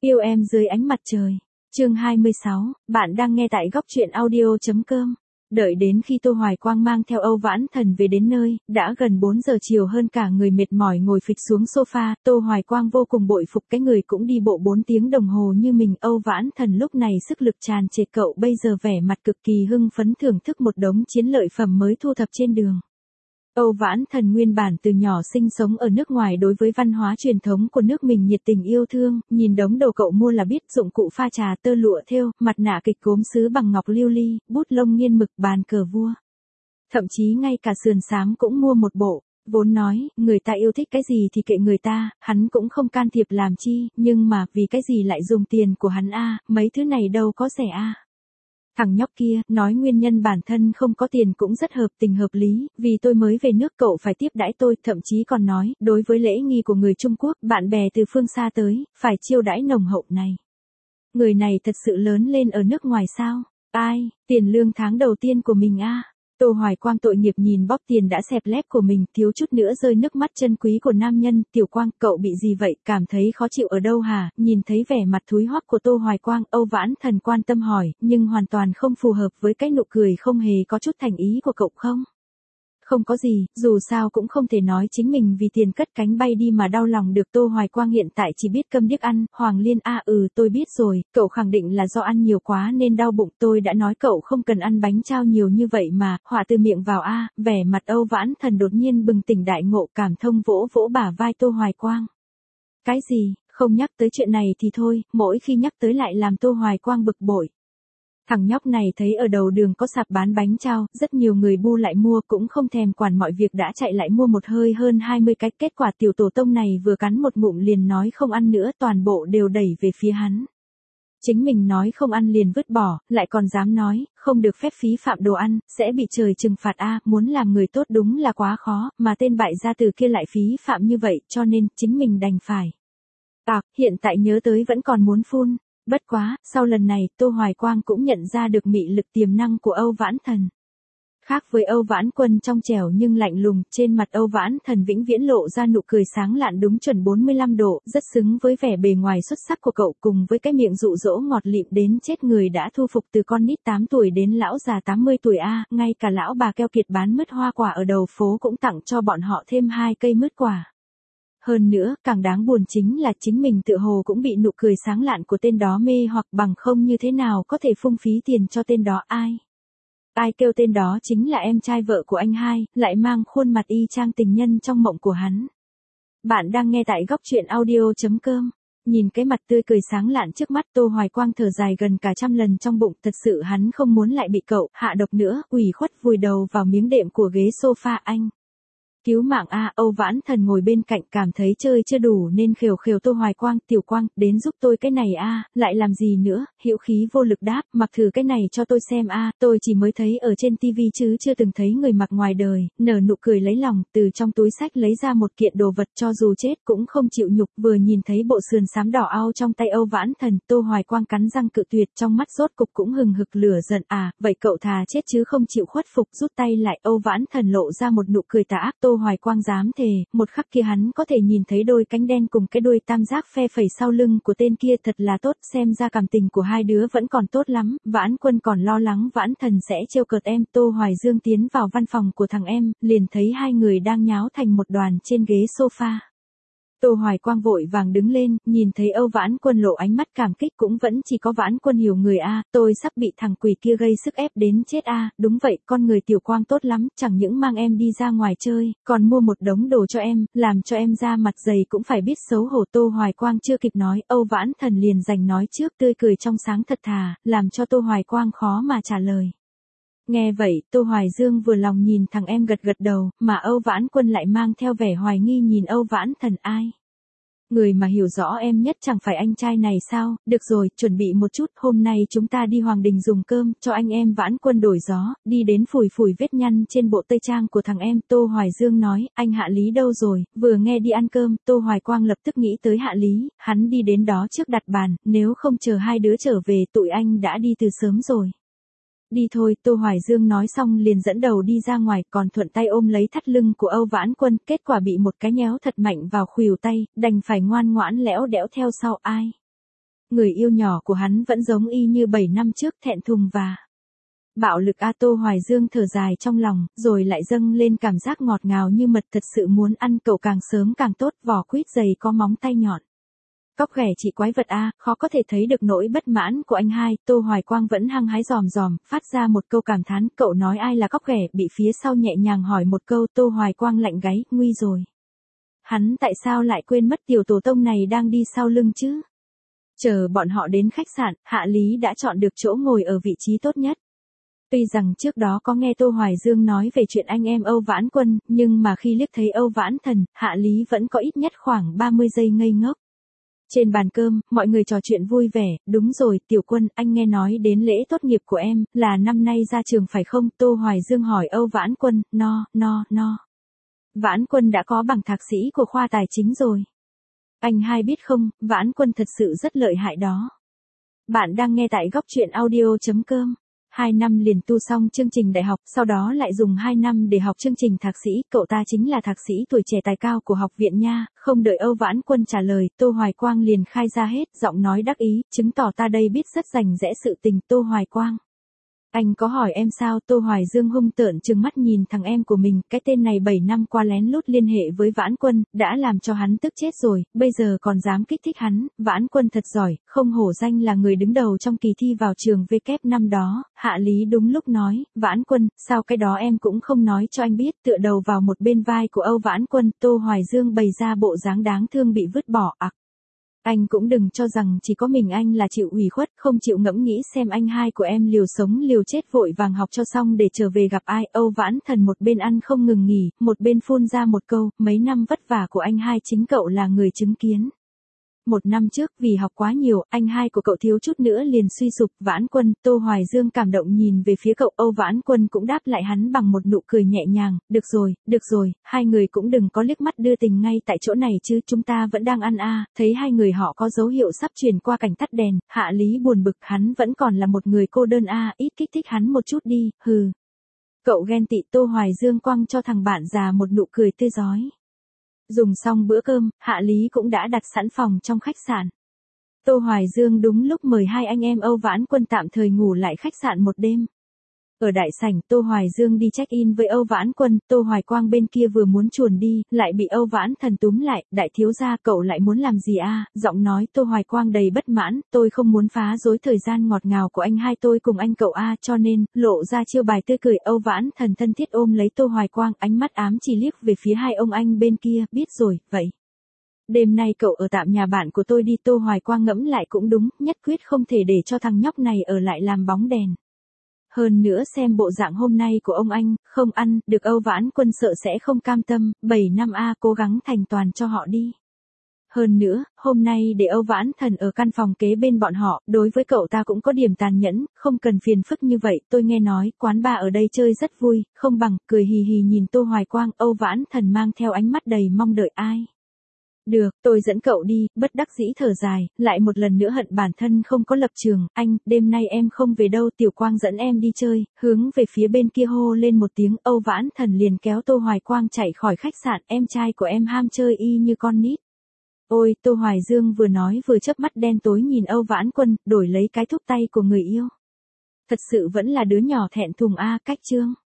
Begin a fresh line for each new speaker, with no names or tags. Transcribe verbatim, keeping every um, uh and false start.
Yêu em dưới ánh mặt trời. Chương hai mươi sáu, bạn đang nghe tại góc truyện audio.com. Đợi đến khi Tô Hoài Quang mang theo Âu Vãn Thần về đến nơi, đã gần bốn giờ chiều hơn, cả người mệt mỏi ngồi phịch xuống sofa, Tô Hoài Quang vô cùng bội phục cái người cũng đi bộ bốn tiếng đồng hồ như mình. Âu Vãn Thần lúc này sức lực tràn trề, cậu bây giờ vẻ mặt cực kỳ hưng phấn thưởng thức một đống chiến lợi phẩm mới thu thập trên đường. Âu Vãn Thần nguyên bản từ nhỏ sinh sống ở nước ngoài, đối với văn hóa truyền thống của nước mình nhiệt tình yêu thương, nhìn đống đồ cậu mua là biết, dụng cụ pha trà, tơ lụa thêu, mặt nạ kịch gốm sứ bằng ngọc lưu ly, bút lông nghiên mực, bàn cờ vua. Thậm chí ngay cả sườn xám cũng mua một bộ. Vốn nói, người ta yêu thích cái gì thì kệ người ta, hắn cũng không can thiệp làm chi, nhưng mà, vì cái gì lại dùng tiền của hắn a, mấy thứ này đâu có rẻ a. Thằng nhóc kia, nói nguyên nhân bản thân không có tiền cũng rất hợp tình hợp lý, vì tôi mới về nước cậu phải tiếp đãi tôi, thậm chí còn nói, đối với lễ nghi của người Trung Quốc, bạn bè từ phương xa tới, phải chiêu đãi nồng hậu này. Người này thật sự lớn lên ở nước ngoài sao? Ai, tiền lương tháng đầu tiên của mình a. Tô Hoài Quang tội nghiệp nhìn bóp tiền đã xẹp lép của mình, thiếu chút nữa rơi nước mắt chân quý của nam nhân. Tiểu Quang, cậu bị gì vậy, cảm thấy khó chịu ở đâu hả? Nhìn thấy vẻ mặt thúi hoắc của Tô Hoài Quang, Âu Vãn Thần quan tâm hỏi, nhưng hoàn toàn không phù hợp với cái nụ cười không hề có chút thành ý của cậu không? Không có gì, dù sao cũng không thể nói chính mình vì tiền cất cánh bay đi mà đau lòng được. Tô Hoài Quang hiện tại chỉ biết câm điếc ăn. Hoàng Liên a, ừ tôi biết rồi, cậu khẳng định là do ăn nhiều quá nên đau bụng, tôi đã nói cậu không cần ăn bánh trao nhiều như vậy mà, họa từ miệng vào a. Vẻ mặt Âu Vãn Thần đột nhiên bừng tỉnh đại ngộ, cảm thông vỗ vỗ bả vai Tô Hoài Quang. Cái gì, không nhắc tới chuyện này thì thôi, mỗi khi nhắc tới lại làm Tô Hoài Quang bực bội. Thằng nhóc này thấy ở đầu đường có sạp bán bánh trao, rất nhiều người bu lại mua, cũng không thèm quản mọi việc đã chạy lại mua một hơi hơn hai mươi cái. Kết quả tiểu tổ tông này vừa cắn một ngụm liền nói không ăn nữa, toàn bộ đều đẩy về phía hắn. Chính mình nói không ăn liền vứt bỏ, lại còn dám nói, không được phép phí phạm đồ ăn, sẽ bị trời trừng phạt a. Muốn làm người tốt đúng là quá khó, mà tên bại gia tử kia lại phí phạm như vậy, cho nên, chính mình đành phải. À, hiện tại nhớ tới vẫn còn muốn phun. Bất quá, sau lần này, Tô Hoài Quang cũng nhận ra được mị lực tiềm năng của Âu Vãn Thần. Khác với Âu Vãn Quân trong trẻo nhưng lạnh lùng, trên mặt Âu Vãn Thần vĩnh viễn lộ ra nụ cười sáng lạn đúng chuẩn bốn mươi lăm độ, rất xứng với vẻ bề ngoài xuất sắc của cậu, cùng với cái miệng dụ dỗ ngọt lịm đến chết người đã thu phục từ con nít tám tuổi đến lão già tám mươi tuổi a, ngay cả lão bà keo kiệt bán mứt hoa quả ở đầu phố cũng tặng cho bọn họ thêm hai cây mứt quả. Hơn nữa, càng đáng buồn chính là chính mình tự hồ cũng bị nụ cười sáng lạn của tên đó mê hoặc, bằng không như thế nào có thể phung phí tiền cho tên đó. Ai? Ai kêu tên đó chính là em trai vợ của anh hai, lại mang khuôn mặt y chang tình nhân trong mộng của hắn. Bạn đang nghe tại góc truyện audio.com. Nhìn cái mặt tươi cười sáng lạn trước mắt, Tô Hoài Quang thở dài gần cả trăm lần trong bụng, thật sự hắn không muốn lại bị cậu hạ độc nữa, ủy khuất vùi đầu vào miếng đệm của ghế sofa. Anh cứu mạng a. Âu Vãn Thần ngồi bên cạnh cảm thấy chơi chưa đủ nên khều khều Tô Hoài Quang, Tiểu Quang, đến giúp tôi cái này a. Lại làm gì nữa, hữu khí vô lực đáp, mặc thử cái này cho tôi xem a, tôi chỉ mới thấy ở trên tivi chứ chưa từng thấy người mặc ngoài đời. Nở nụ cười lấy lòng, từ trong túi sách lấy ra một kiện đồ vật cho dù chết cũng không chịu nhục. Vừa nhìn thấy bộ sườn xám đỏ ao trong tay Âu Vãn Thần, Tô Hoài Quang cắn răng cự tuyệt, trong mắt rốt cục cũng hừng hực lửa giận. À, vậy cậu thà chết chứ không chịu khuất phục, rút tay lại. Âu Vãn Thần lộ ra một nụ cười tà ác. Tô Hoài Quang dám thề, một khắc kia hắn có thể nhìn thấy đôi cánh đen cùng cái đôi tam giác phe phẩy sau lưng của tên kia, thật là tốt, xem ra cảm tình của hai đứa vẫn còn tốt lắm. Vãn Quân còn lo lắng Vãn Thần sẽ trêu cợt em. Tô Hoài Dương tiến vào văn phòng của thằng em, liền thấy hai người đang nháo thành một đoàn trên ghế sofa. Tô Hoài Quang vội vàng đứng lên, nhìn thấy Âu Vãn Quân lộ ánh mắt cảm kích, cũng vẫn chỉ có Vãn Quân hiểu người a, tôi sắp bị thằng quỷ kia gây sức ép đến chết a. Đúng vậy, con người Tiểu Quang tốt lắm, chẳng những mang em đi ra ngoài chơi, còn mua một đống đồ cho em, làm cho em da mặt dày cũng phải biết xấu hổ. Tô Hoài Quang chưa kịp nói, Âu Vãn Thần liền giành nói trước, tươi cười trong sáng thật thà, làm cho Tô Hoài Quang khó mà trả lời. Nghe vậy, Tô Hoài Dương vừa lòng nhìn thằng em gật gật đầu, mà Âu Vãn Quân lại mang theo vẻ hoài nghi nhìn Âu Vãn Thần. Ai? Người mà hiểu rõ em nhất chẳng phải anh trai này sao? Được rồi, chuẩn bị một chút, hôm nay chúng ta đi Hoàng Đình dùng cơm, cho anh em Vãn Quân đổi gió, đi đến phủi phủi vết nhăn trên bộ tây trang của thằng em. Tô Hoài Dương nói, anh Hạ Lý đâu rồi? Vừa nghe đi ăn cơm, Tô Hoài Quang lập tức nghĩ tới Hạ Lý, hắn đi đến đó trước đặt bàn, nếu không chờ hai đứa trở về, tụi anh đã đi từ sớm rồi. Đi thôi, Tô Hoài Dương nói xong liền dẫn đầu đi ra ngoài, còn thuận tay ôm lấy thắt lưng của Âu Vãn Quân, kết quả bị một cái nhéo thật mạnh vào khuỷu tay, đành phải ngoan ngoãn lẽo đẽo theo sau. Ai? Người yêu nhỏ của hắn vẫn giống y như bảy năm trước, thẹn thùng và bạo lực. A Tô Hoài Dương thở dài trong lòng, rồi lại dâng lên cảm giác ngọt ngào như mật, thật sự muốn ăn cậu càng sớm càng tốt, vỏ quýt dày có móng tay nhọn. Cóc ghẻ chị quái vật a, khó có thể thấy được nỗi bất mãn của anh hai. Tô Hoài Quang vẫn hăng hái dòm dòm, phát ra một câu cảm thán, cậu nói ai là cóc ghẻ, bị phía sau nhẹ nhàng hỏi một câu. Tô Hoài Quang lạnh gáy, nguy rồi. Hắn tại sao lại quên mất tiểu tổ tông này đang đi sau lưng chứ? Chờ bọn họ đến khách sạn, Hạ Lý đã chọn được chỗ ngồi ở vị trí tốt nhất. Tuy rằng trước đó có nghe Tô Hoài Dương nói về chuyện anh em Âu Vãn Quân, nhưng mà khi liếc thấy Âu Vãn Thần, Hạ Lý vẫn có ít nhất khoảng ba mươi giây ngây ngốc. Trên bàn cơm, mọi người trò chuyện vui vẻ. Đúng rồi, Tiểu Quân, anh nghe nói đến lễ tốt nghiệp của em, là năm nay ra trường phải không? Tô Hoài Dương hỏi Âu Vãn Quân. No, no, no. Vãn Quân đã có bằng thạc sĩ của khoa tài chính rồi. Anh hai biết không, Vãn Quân thật sự rất lợi hại đó. Bạn đang nghe tại góc truyện audio.com. Hai năm liền tu xong chương trình đại học, sau đó lại dùng hai năm để học chương trình thạc sĩ, cậu ta chính là thạc sĩ tuổi trẻ tài cao của học viện nha. Không đợi Âu Vãn Quân trả lời, Tô Hoài Quang liền khai ra hết, giọng nói đắc ý, chứng tỏ ta đây biết rất rành rẽ sự tình. Tô Hoài Quang, anh có hỏi em sao? Tô Hoài Dương hung tợn trừng mắt nhìn thằng em của mình, cái tên này bảy năm qua lén lút liên hệ với Vãn Quân, đã làm cho hắn tức chết rồi, bây giờ còn dám kích thích hắn. Vãn Quân thật giỏi, không hổ danh là người đứng đầu trong kỳ thi vào trường W năm đó. Hạ Lý đúng lúc nói, Vãn Quân, sao cái đó em cũng không nói cho anh biết? Tựa đầu vào một bên vai của Âu Vãn Quân, Tô Hoài Dương bày ra bộ dáng đáng thương bị vứt bỏ. Ặc, anh cũng đừng cho rằng chỉ có mình anh là chịu ủy khuất, không chịu ngẫm nghĩ xem anh hai của em liều sống liều chết vội vàng học cho xong để trở về gặp ai. Âu Vãn Thần một bên ăn không ngừng nghỉ, một bên phun ra một câu, mấy năm vất vả của anh hai chính cậu là người chứng kiến. Một năm trước vì học quá nhiều, anh hai của cậu thiếu chút nữa liền suy sụp. Vãn Quân, Tô Hoài Dương cảm động nhìn về phía cậu. Âu Vãn Quân cũng đáp lại hắn bằng một nụ cười nhẹ nhàng, được rồi, được rồi, hai người cũng đừng có liếc mắt đưa tình ngay tại chỗ này chứ, chúng ta vẫn đang ăn a. Thấy hai người họ có dấu hiệu sắp chuyển qua cảnh tắt đèn, Hạ Lý buồn bực, hắn vẫn còn là một người cô đơn a, ít kích thích hắn một chút đi, hừ. Cậu ghen tị. Tô Hoài Dương quăng cho thằng bạn già một nụ cười tươi rói. Dùng xong bữa cơm, Hạ Lý cũng đã đặt sẵn phòng trong khách sạn. Tô Hoài Dương đúng lúc mời hai anh em Âu Vãn Quân tạm thời ngủ lại khách sạn một đêm. Ở đại sảnh, Tô Hoài Dương đi check-in với Âu Vãn Quân, Tô Hoài Quang bên kia vừa muốn chuồn đi, lại bị Âu Vãn Thần túm lại, đại thiếu gia cậu lại muốn làm gì a? Giọng nói Tô Hoài Quang đầy bất mãn, tôi không muốn phá rối thời gian ngọt ngào của anh hai tôi cùng anh cậu a, cho nên, lộ ra chiêu bài tươi cười. Âu Vãn Thần thân thiết ôm lấy Tô Hoài Quang, ánh mắt ám chỉ liếc về phía hai ông anh bên kia, biết rồi, vậy. Đêm nay cậu ở tạm nhà bạn của tôi đi. Tô Hoài Quang ngẫm lại cũng đúng, nhất quyết không thể để cho thằng nhóc này ở lại làm bóng đèn. Hơn nữa xem bộ dạng hôm nay của ông anh, không ăn được. Âu Vãn Quân sợ sẽ không cam tâm, bảy năm a, cố gắng thành toàn cho họ đi. Hơn nữa, hôm nay để Âu Vãn Thần ở căn phòng kế bên bọn họ, đối với cậu ta cũng có điểm tàn nhẫn, không cần phiền phức như vậy. Tôi nghe nói, quán bar ở đây chơi rất vui, không bằng, cười hì hì nhìn Tô Hoài Quang. Âu Vãn Thần mang theo ánh mắt đầy mong đợi. Ai? Được, tôi dẫn cậu đi. Bất đắc dĩ thở dài, lại một lần nữa hận bản thân không có lập trường. Anh, đêm nay em không về đâu. Tiểu Quang dẫn em đi chơi, hướng về phía bên kia hô lên một tiếng. Âu Vãn Thần liền kéo Tô Hoài Quang chạy khỏi khách sạn. Em trai của em ham chơi y như con nít. Ôi, Tô Hoài Dương vừa nói vừa chớp mắt đen tối nhìn Âu Vãn Quân, đổi lấy cái thúc tay của người yêu. Thật sự vẫn là đứa nhỏ thẹn thùng a. Cách chương